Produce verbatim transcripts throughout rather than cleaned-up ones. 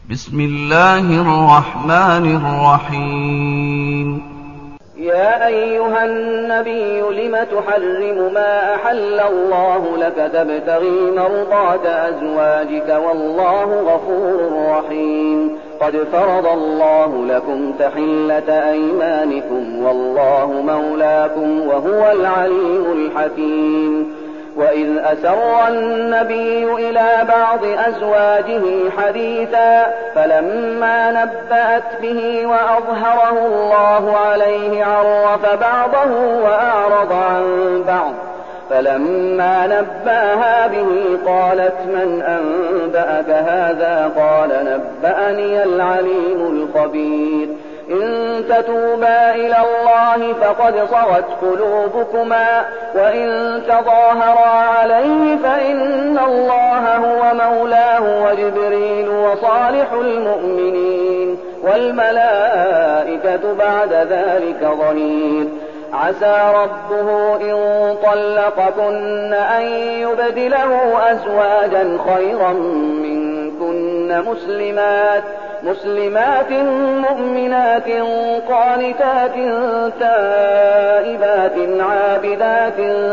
بسم الله الرحمن الرحيم. يا أيها النبي لم تحرم ما أحل الله لك تبتغي مرضات أزواجك والله غفور رحيم. قد فرض الله لكم تحلة أيمانكم والله مولاكم وهو العليم الحكيم. وإذ أسر النبي إلى بعض أزواجه حديثا فلما نبأت به وأظهره الله عليه عرف بعضه وأعرض عن بعض فلما نبأها به قالت من أنبأك هذا قال نبأني العليم الخبير. إن تتوبا إلى الله فقد صغت قلوبكما وإن تظاهرا عليه فإن الله هو مولاه وجبريل وصالح المؤمنين والملائكة بعد ذلك ظهير. عسى ربه إن طلقكن أن يبدله أزواجا خيرا منكن مسلمات مسلمات مؤمنات قانتات تائبات عابدات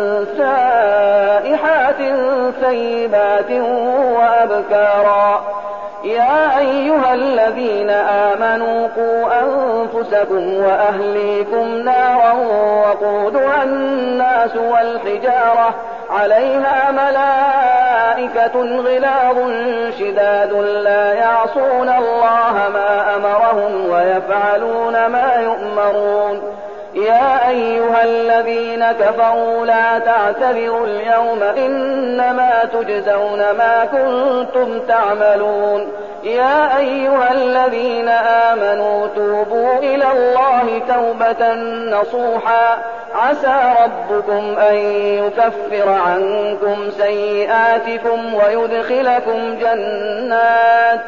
سائحات ثيبات وأبكارا. يا أيها الذين آمنوا قوا أنفسكم وأهليكم نارا وقودها الناس والحجارة عليها ملائكة غلاظ شداد لا يعصون الله ما أمرهم ويفعلون ما يؤمرون. يا أيها الذين كفروا لا تعتذروا اليوم إنما تجزون ما كنتم تعملون. يا أيها الذين آمنوا توبوا إلى الله توبة نصوحا عسى ربكم أن يكفر عنكم سيئاتكم ويدخلكم جنات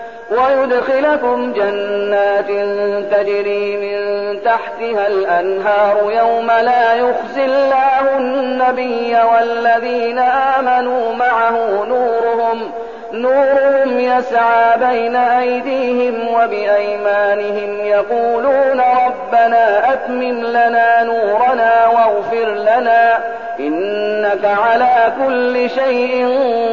ويدخلكم جنات تجري من تحتها الأنهار يوم لا يخزي الله النبي والذين آمنوا معه نورهم نورهم يسعى بين أيديهم وبأيمانهم يقولون ربنا أتمم لنا نورنا واغفر لنا إنك على كل شيء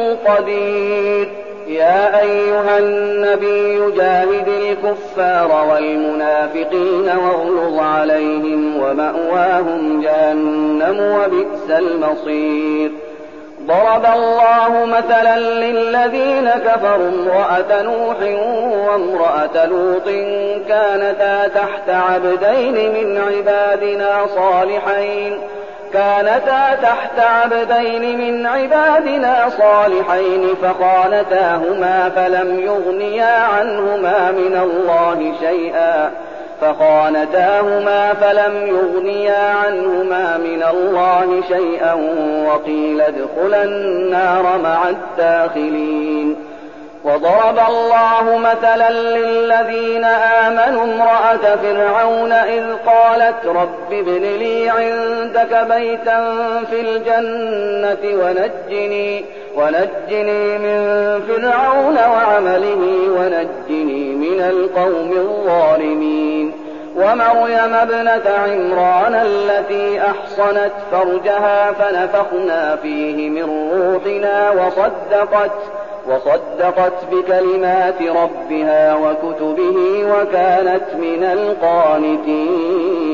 قدير. يا أيها النبي جاهد الكفار والمنافقين واغلظ عليهم ومأواهم جهنم وبئس المصير. ضرب الله مثلا للذين كفروا امرأة نوح وامرأة لوط كانتا تحت عبدين من عبادنا صالحين كانتا تحت عبدين من عبادنا صالحين فخانتاهما فلم يغنيا عنهما من الله شيئا فخانتاهما فلم يغنيا عنهما من الله شيئا وقيل ادخلا النار مع الداخلين. وضرب الله مثلا للذين آمنوا امرأة فرعون إذ قالت رب ابن لي عندك بيتا في الجنة ونجني, ونجني من فرعون وعمله ونجني من القوم الظالمين. ومريم ابنة عمران التي أحصنت فرجها فنفخنا فيه من روحنا وصدقت وصدقت بكلمات ربها وكتبه وكانت من القانتين.